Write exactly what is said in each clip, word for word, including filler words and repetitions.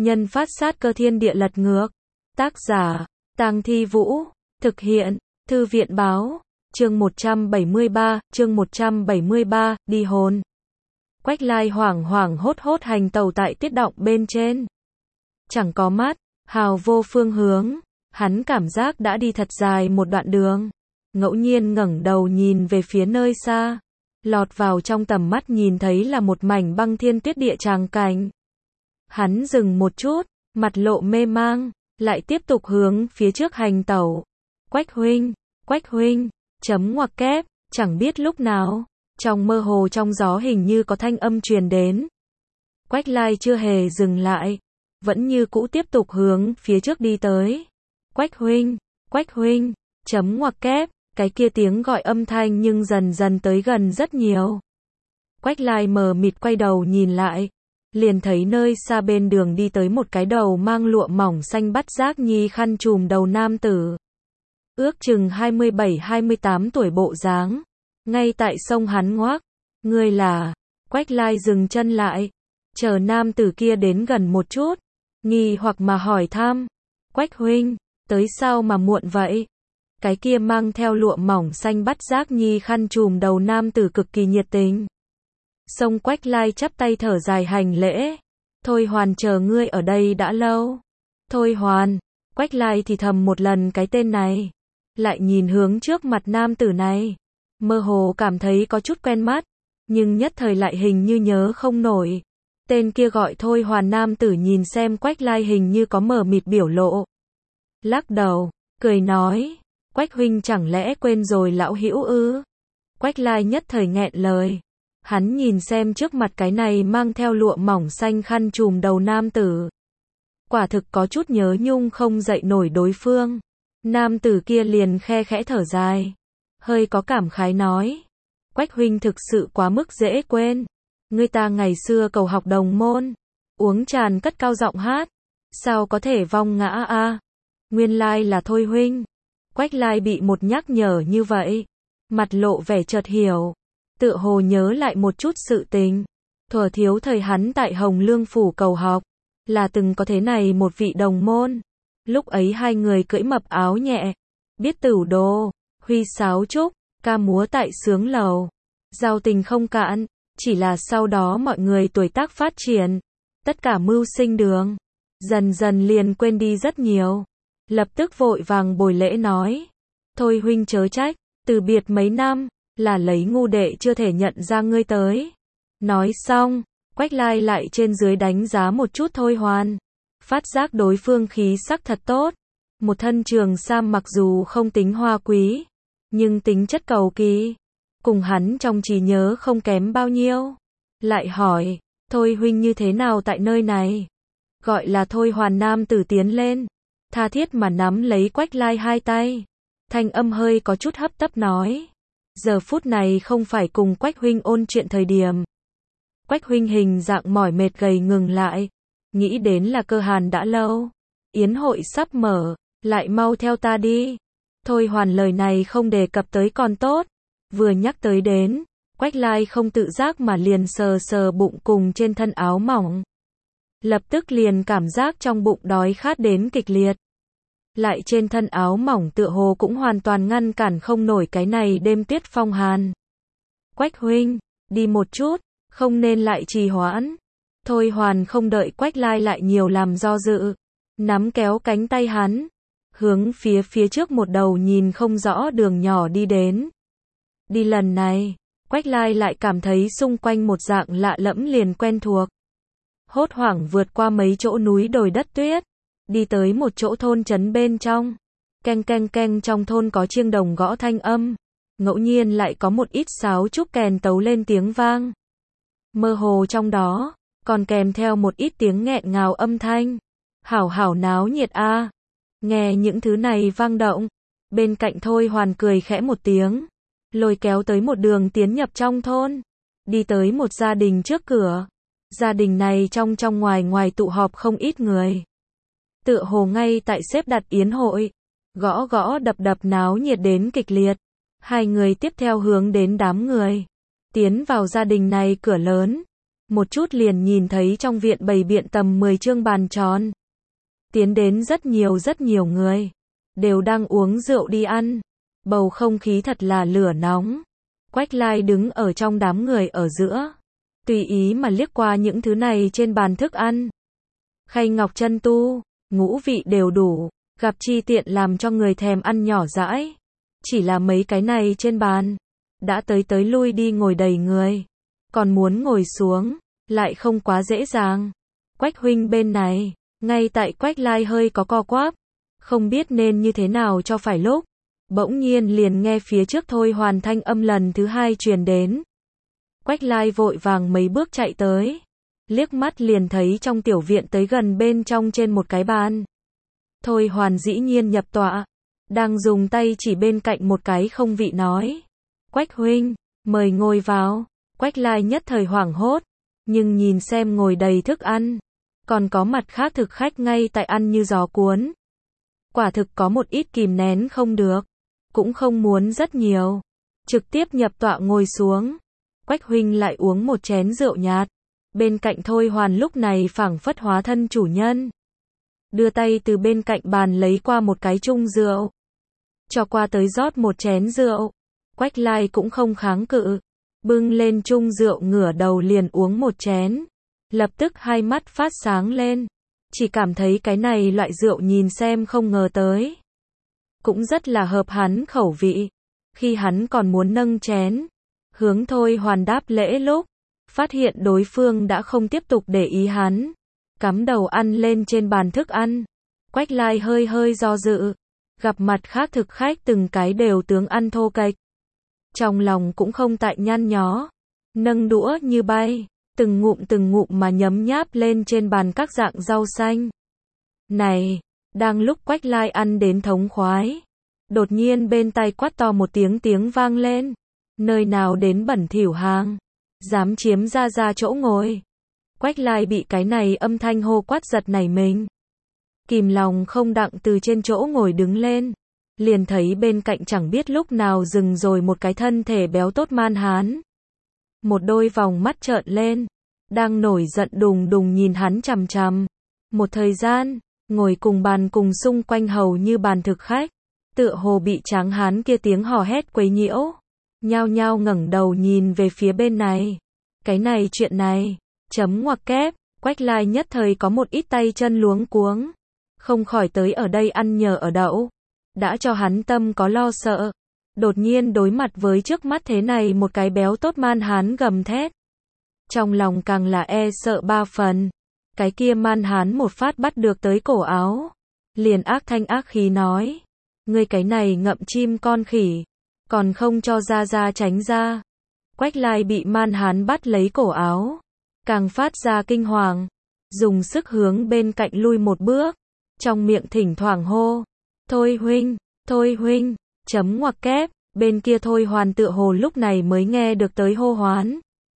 Nhân phát sát cơ thiên địa lật ngược. Tác giả, Tang Thi Vũ. Thực hiện, Thư viện báo. Chương một trăm bảy mươi ba, chương một trăm bảy mươi ba, đi hồn. Quách Lai hoảng hoảng hốt hốt hành tàu tại tiết động bên trên. Chẳng có mắt, hào vô phương hướng, hắn cảm giác đã đi thật dài một đoạn đường. Ngẫu nhiên ngẩng đầu nhìn về phía nơi xa, lọt vào trong tầm mắt nhìn thấy là một mảnh băng thiên tuyết địa tràng cảnh. Hắn dừng một chút, mặt lộ mê mang, lại tiếp tục hướng phía trước hành tẩu. Quách huynh, Quách huynh, chấm ngoặc kép, chẳng biết lúc nào, trong mơ hồ trong gió hình như có thanh âm truyền đến. Quách Lai chưa hề dừng lại, vẫn như cũ tiếp tục hướng phía trước đi tới. Quách huynh, Quách huynh, chấm ngoặc kép, cái kia tiếng gọi âm thanh nhưng dần dần tới gần rất nhiều. Quách Lai mờ mịt quay đầu nhìn lại, liền thấy nơi xa bên đường đi tới một cái đầu mang lụa mỏng xanh bắt giác nhi khăn trùm đầu nam tử. Ước chừng hai mươi bảy hai mươi tám tuổi bộ dáng, ngay tại sông hắn ngoác. Ngươi là? Quách Lai dừng chân lại, chờ nam tử kia đến gần một chút, nghi hoặc mà hỏi thăm. Quách huynh, tới sao mà muộn vậy? Cái kia mang theo lụa mỏng xanh bắt giác nhi khăn trùm đầu nam tử cực kỳ nhiệt tình. Sông Quách Lai chắp tay thở dài hành lễ. Thôi Hoàn chờ ngươi ở đây đã lâu. Thôi Hoàn, Quách Lai thì thầm một lần cái tên này, lại nhìn hướng trước mặt nam tử này, mơ hồ cảm thấy có chút quen mắt, nhưng nhất thời lại hình như nhớ không nổi. Tên kia gọi Thôi Hoàn nam tử nhìn xem Quách Lai hình như có mờ mịt biểu lộ, lắc đầu, cười nói, Quách huynh chẳng lẽ quên rồi lão hữu ư? Quách Lai nhất thời nghẹn lời. Hắn nhìn xem trước mặt cái này mang theo lụa mỏng xanh khăn trùm đầu nam tử, quả thực có chút nhớ nhung không dậy nổi đối phương. Nam tử kia liền khe khẽ thở dài, hơi có cảm khái nói, Quách huynh thực sự quá mức dễ quên. Người ta ngày xưa cầu học đồng môn, uống tràn cất cao giọng hát, sao có thể vong ngã a? À? Nguyên lai là Thôi huynh. Quách Lai bị một nhắc nhở như vậy, mặt lộ vẻ chợt hiểu, tựa hồ nhớ lại một chút sự tình. Thuở thiếu thời hắn tại Hồng Lương phủ cầu học, là từng có thế này một vị đồng môn. Lúc ấy hai người cưỡi mập áo nhẹ, biết tửu đô, huy sáo trúc, ca múa tại sướng lầu, giao tình không cạn. Chỉ là sau đó mọi người tuổi tác phát triển, tất cả mưu sinh đường, dần dần liền quên đi rất nhiều. Lập tức vội vàng bồi lễ nói, thôi huynh chớ trách, từ biệt mấy năm, là lấy ngu đệ chưa thể nhận ra ngươi tới. Nói xong, Quách Lai lại trên dưới đánh giá một chút Thôi Hoàn, phát giác đối phương khí sắc thật tốt, một thân trường sam mặc dù không tính hoa quý, nhưng tính chất cầu kỳ, cùng hắn trong trí nhớ không kém bao nhiêu. Lại hỏi, Thôi huynh như thế nào tại nơi này? Gọi là Thôi Hoàn nam tử tiến lên, tha thiết mà nắm lấy Quách Lai hai tay, thanh âm hơi có chút hấp tấp nói, giờ phút này không phải cùng Quách huynh ôn chuyện thời điểm. Quách huynh hình dạng mỏi mệt gầy ngừng lại, nghĩ đến là cơ hàn đã lâu, yến hội sắp mở, lại mau theo ta đi. Thôi Hoàn lời này không đề cập tới còn tốt, vừa nhắc tới đến, Quách Lai không tự giác mà liền sờ sờ bụng cùng trên thân áo mỏng. Lập tức liền cảm giác trong bụng đói khát đến kịch liệt. Lại trên thân áo mỏng tựa hồ cũng hoàn toàn ngăn cản không nổi cái này đêm tuyết phong hàn. Quách huynh, đi một chút, không nên lại trì hoãn. Thôi Hoàn không đợi Quách Lai lại nhiều làm do dự, nắm kéo cánh tay hắn, hướng phía phía trước một đầu nhìn không rõ đường nhỏ đi đến. Đi lần này, Quách Lai lại cảm thấy xung quanh một dạng lạ lẫm liền quen thuộc. Hốt hoảng vượt qua mấy chỗ núi đồi đất tuyết, đi tới một chỗ thôn trấn bên trong. Keng keng keng, trong thôn có chiêng đồng gõ thanh âm, ngẫu nhiên lại có một ít sáo trúc kèn tấu lên tiếng vang. Mơ hồ trong đó, còn kèm theo một ít tiếng nghẹn ngào âm thanh. Hảo hảo náo nhiệt a. À. Nghe những thứ này vang động, bên cạnh Thôi Hoàn cười khẽ một tiếng, lôi kéo tới một đường tiến nhập trong thôn, đi tới một gia đình trước cửa. Gia đình này trong trong ngoài ngoài tụ họp không ít người, tựa hồ ngay tại xếp đặt yến hội, gõ gõ đập đập náo nhiệt đến kịch liệt. Hai người tiếp theo hướng đến đám người, tiến vào gia đình này cửa lớn, một chút liền nhìn thấy trong viện bày biện tầm mười chương bàn tròn. Tiến đến rất nhiều rất nhiều người, đều đang uống rượu đi ăn. Bầu không khí thật là lửa nóng. Quách Lai đứng ở trong đám người ở giữa, tùy ý mà liếc qua những thứ này trên bàn thức ăn. Khay ngọc chân tu, ngũ vị đều đủ, gặp chi tiện làm cho người thèm ăn nhỏ dãi. Chỉ là mấy cái này trên bàn, đã tới tới lui đi ngồi đầy người. Còn muốn ngồi xuống, lại không quá dễ dàng. Quách huynh bên này, ngay tại Quách Lai hơi có co quắp, không biết nên như thế nào cho phải lúc. Bỗng nhiên liền nghe phía trước Thôi Hoàn thanh âm lần thứ hai truyền đến. Quách Lai vội vàng mấy bước chạy tới, liếc mắt liền thấy trong tiểu viện tới gần bên trong trên một cái bàn. Thôi Hoàn dĩ nhiên nhập tọa, đang dùng tay chỉ bên cạnh một cái không vị nói. Quách huynh, mời ngồi vào. Quách Lai nhất thời hoảng hốt, nhưng nhìn xem ngồi đầy thức ăn, còn có mặt khác thực khách ngay tại ăn như gió cuốn. Quả thực có một ít kìm nén không được, cũng không muốn rất nhiều, trực tiếp nhập tọa ngồi xuống. Quách huynh lại uống một chén rượu nhạt, bên cạnh Thôi Hoàn lúc này phảng phất hóa thân chủ nhân. Đưa tay từ bên cạnh bàn lấy qua một cái chung rượu, cho qua tới rót một chén rượu. Quách Lai cũng không kháng cự, bưng lên chung rượu ngửa đầu liền uống một chén, lập tức hai mắt phát sáng lên, chỉ cảm thấy cái này loại rượu nhìn xem không ngờ tới, cũng rất là hợp hắn khẩu vị. Khi hắn còn muốn nâng chén, hướng Thôi Hoàn đáp lễ lúc, phát hiện đối phương đã không tiếp tục để ý hắn, cắm đầu ăn lên trên bàn thức ăn. Quách Lai hơi hơi do dự, gặp mặt khác thực khách từng cái đều tướng ăn thô kệch, trong lòng cũng không tại nhăn nhó, nâng đũa như bay, từng ngụm từng ngụm mà nhấm nháp lên trên bàn các dạng rau xanh. Này, đang lúc Quách Lai ăn đến thống khoái, đột nhiên bên tai quát to một tiếng tiếng vang lên. Nơi nào đến bẩn thỉu hàng, dám chiếm ra ra chỗ ngồi. Quách Lai bị cái này âm thanh hô quát giật nảy mình, kìm lòng không đặng từ trên chỗ ngồi đứng lên, liền thấy bên cạnh chẳng biết lúc nào dừng rồi một cái thân thể béo tốt man hán. Một đôi vòng mắt trợn lên, đang nổi giận đùng đùng nhìn hắn chằm chằm. Một thời gian, ngồi cùng bàn cùng xung quanh hầu như bàn thực khách, tựa hồ bị tráng hán kia tiếng hò hét quấy nhiễu, nhao nhao ngẩng đầu nhìn về phía bên này. Cái này chuyện này, chấm ngoặc kép, Quách Lai nhất thời có một ít tay chân luống cuống, không khỏi tới ở đây ăn nhờ ở đậu, đã cho hắn tâm có lo sợ. Đột nhiên đối mặt với trước mắt thế này một cái béo tốt man hán gầm thét, trong lòng càng là e sợ ba phần. Cái kia man hán một phát bắt được tới cổ áo, liền ác thanh ác khí nói, ngươi cái này ngậm chim con khỉ, còn không cho ra ra tránh ra. Quách Lai bị man hán bắt lấy cổ áo, càng phát ra kinh hoàng, dùng sức hướng bên cạnh lui một bước, trong miệng thỉnh thoảng hô, Thôi huynh, Thôi huynh, chấm ngoặc kép. Bên kia Thôi Hoàn tựa hồ lúc này mới nghe được tới hô hoán,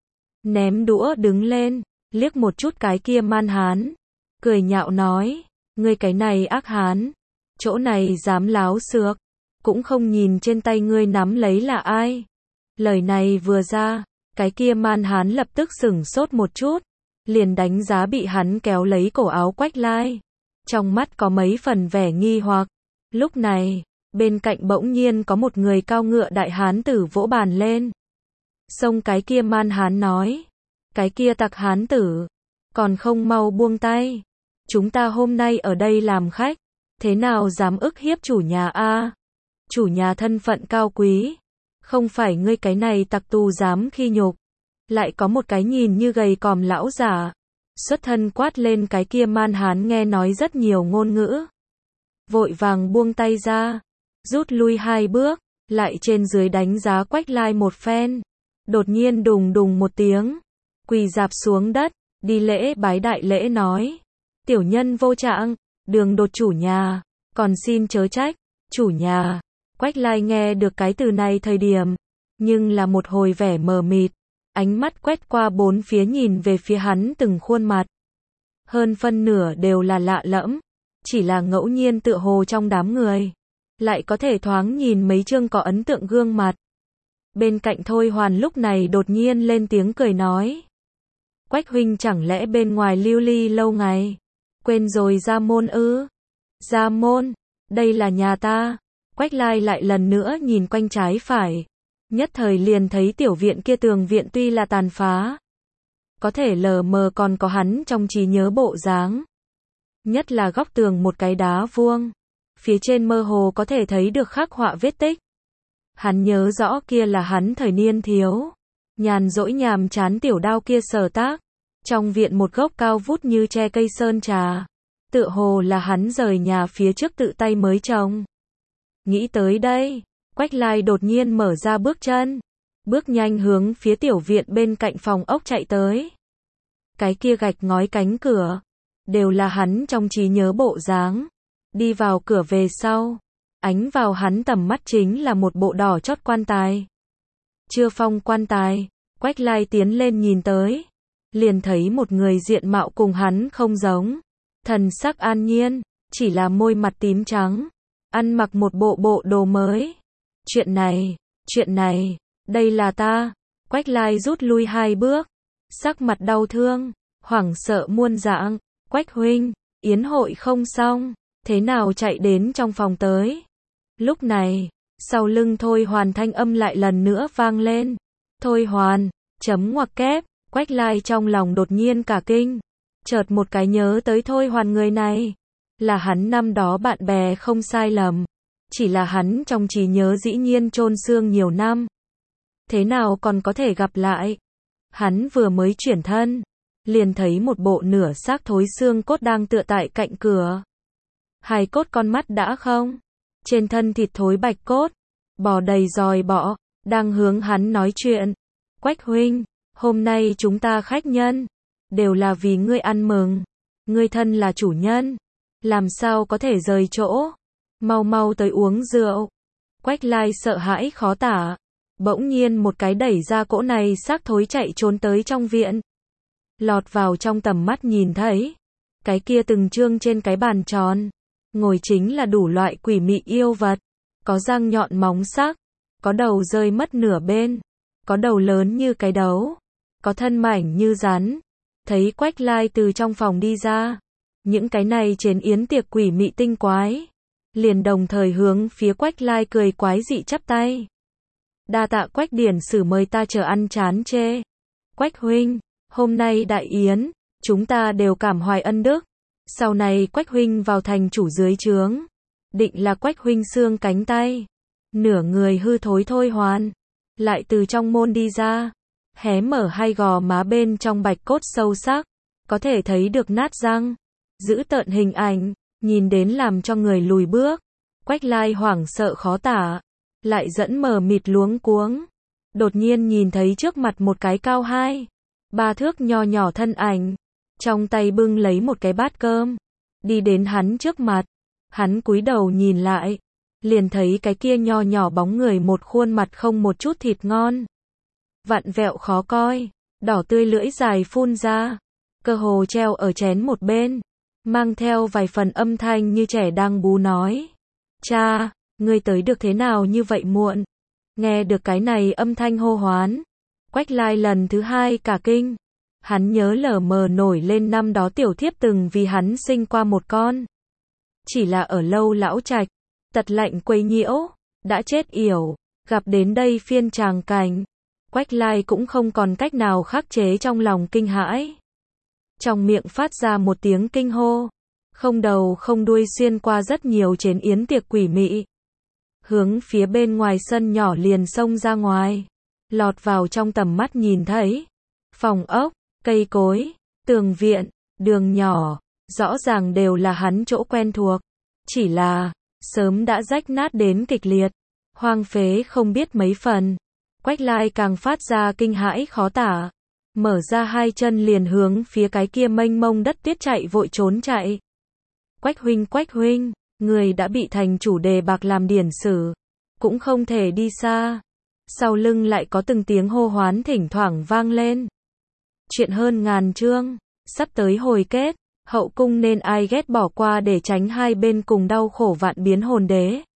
ném đũa đứng lên, liếc một chút cái kia man hán, cười nhạo nói, ngươi cái này ác hán, chỗ này dám láo xược, cũng không nhìn trên tay ngươi nắm lấy là ai. Lời này vừa ra, cái kia man hán lập tức sửng sốt một chút, liền đánh giá bị hắn kéo lấy cổ áo Quách Lai, trong mắt có mấy phần vẻ nghi hoặc. Lúc này, bên cạnh bỗng nhiên có một người cao ngựa đại hán tử vỗ bàn lên, xông cái kia man hán nói, cái kia tặc hán tử, còn không mau buông tay, chúng ta hôm nay ở đây làm khách, thế nào dám ức hiếp chủ nhà a? Chủ nhà thân phận cao quý, không phải ngươi cái này tặc tù dám khi nhục. Lại có một cái nhìn như gầy còm lão giả, xuất thân quát lên cái kia man hán nghe nói rất nhiều ngôn ngữ, vội vàng buông tay ra, rút lui hai bước, lại trên dưới đánh giá Quách Lai một phen, đột nhiên đùng đùng một tiếng, quỳ rạp xuống đất, đi lễ bái đại lễ nói, tiểu nhân vô trạng, đường đột chủ nhà, còn xin chớ trách, chủ nhà. Quách Lai nghe được cái từ này thời điểm, nhưng là một hồi vẻ mờ mịt, ánh mắt quét qua bốn phía nhìn về phía hắn từng khuôn mặt, hơn phân nửa đều là lạ lẫm, chỉ là ngẫu nhiên tựa hồ trong đám người, lại có thể thoáng nhìn mấy chương có ấn tượng gương mặt. Bên cạnh Thôi Hoàn lúc này đột nhiên lên tiếng cười nói, Quách huynh chẳng lẽ bên ngoài lưu ly lâu ngày, quên rồi ra môn ư? Ra môn, đây là nhà ta. Quách Lai lại lần nữa nhìn quanh trái phải, nhất thời liền thấy tiểu viện kia tường viện tuy là tàn phá, có thể lờ mờ còn có hắn trong trí nhớ bộ dáng. Nhất là góc tường một cái đá vuông, phía trên mơ hồ có thể thấy được khắc họa vết tích. Hắn nhớ rõ kia là hắn thời niên thiếu, nhàn rỗi nhàm chán tiểu đao kia sở tác. Trong viện một gốc cao vút như tre cây sơn trà, tựa hồ là hắn rời nhà phía trước tự tay mới trồng. Nghĩ tới đây, Quách Lai đột nhiên mở ra bước chân, bước nhanh hướng phía tiểu viện bên cạnh phòng ốc chạy tới. Cái kia gạch ngói cánh cửa, đều là hắn trong trí nhớ bộ dáng. Đi vào cửa về sau, ánh vào hắn tầm mắt chính là một bộ đỏ chót quan tài. Chưa phong quan tài, Quách Lai tiến lên nhìn tới, liền thấy một người diện mạo cùng hắn không giống, thần sắc an nhiên, chỉ là môi mặt tím trắng, ăn mặc một bộ bộ đồ mới. Chuyện này, chuyện này, đây là ta. Quách Lai rút lui hai bước, sắc mặt đau thương, hoảng sợ muôn dạng. Quách huynh, yến hội không xong, thế nào chạy đến trong phòng tới? Lúc này, sau lưng Thôi Hoàn thanh âm lại lần nữa vang lên. Thôi Hoàn, chấm ngoặc kép. Quách Lai trong lòng đột nhiên cả kinh, chợt một cái nhớ tới Thôi Hoàn người này, là hắn năm đó bạn bè không sai lầm, chỉ là hắn trong trí nhớ dĩ nhiên chôn xương nhiều năm. Thế nào còn có thể gặp lại? Hắn vừa mới chuyển thân, liền thấy một bộ nửa xác thối xương cốt đang tựa tại cạnh cửa. Hài cốt con mắt đã không, trên thân thịt thối bạch cốt, bò đầy dòi bọ, đang hướng hắn nói chuyện. Quách huynh, hôm nay chúng ta khách nhân, đều là vì ngươi ăn mừng. Ngươi thân là chủ nhân, làm sao có thể rời chỗ? Mau mau tới uống rượu. Quách Lai sợ hãi khó tả, bỗng nhiên một cái đẩy ra cỗ này xác thối chạy trốn tới trong viện. Lọt vào trong tầm mắt nhìn thấy, cái kia từng trương trên cái bàn tròn, ngồi chính là đủ loại quỷ mị yêu vật, có răng nhọn móng sắc, có đầu rơi mất nửa bên, có đầu lớn như cái đấu, có thân mảnh như rắn. Thấy Quách Lai từ trong phòng đi ra, những cái này trên yến tiệc quỷ mị tinh quái, liền đồng thời hướng phía Quách Lai cười quái dị chắp tay. Đa tạ Quách điển sử mời ta chờ ăn chán chê. Quách huynh, hôm nay đại yến, chúng ta đều cảm hoài ân đức. Sau này Quách huynh vào thành chủ dưới trướng, định là Quách huynh xương cánh tay. Nửa người hư thối Thôi Hoàn, lại từ trong môn đi ra, hé mở hai gò má bên trong bạch cốt sâu sắc, có thể thấy được nát răng, giữ tợn hình ảnh, nhìn đến làm cho người lùi bước. Quách Lai hoảng sợ khó tả, lại dẫn mờ mịt luống cuống. Đột nhiên nhìn thấy trước mặt một cái cao hai, ba thước nho nhỏ thân ảnh, trong tay bưng lấy một cái bát cơm, đi đến hắn trước mặt. Hắn cúi đầu nhìn lại, liền thấy cái kia nho nhỏ bóng người một khuôn mặt không một chút thịt ngon, vặn vẹo khó coi, đỏ tươi lưỡi dài phun ra, cơ hồ treo ở chén một bên, mang theo vài phần âm thanh như trẻ đang bú nói. Cha, ngươi tới được thế nào như vậy muộn? Nghe được cái này âm thanh hô hoán, Quách Lai lần thứ hai cả kinh. Hắn nhớ lờ mờ nổi lên năm đó tiểu thiếp từng vì hắn sinh qua một con. Chỉ là ở Lâu Lão Trạch, tật lạnh quấy nhiễu, đã chết yểu, gặp đến đây phiên tràng cảnh. Quách Lai cũng không còn cách nào khắc chế trong lòng kinh hãi. Trong miệng phát ra một tiếng kinh hô, không đầu không đuôi xuyên qua rất nhiều trên yến tiệc quỷ mị. Hướng phía bên ngoài sân nhỏ liền xông ra ngoài, lọt vào trong tầm mắt nhìn thấy. Phòng ốc, cây cối, tường viện, đường nhỏ, rõ ràng đều là hắn chỗ quen thuộc. Chỉ là, sớm đã rách nát đến kịch liệt, hoang phế không biết mấy phần. Quách Lai càng phát ra kinh hãi khó tả, mở ra hai chân liền hướng phía cái kia mênh mông đất tuyết chạy vội trốn chạy. Quách huynh, Quách huynh, người đã bị thành chủ đề bạc làm điển sử, cũng không thể đi xa. Sau lưng lại có từng tiếng hô hoán thỉnh thoảng vang lên. Chuyện hơn ngàn chương, sắp tới hồi kết, hậu cung nên ai ghét bỏ qua để tránh hai bên cùng đau khổ vạn biến hồn đế.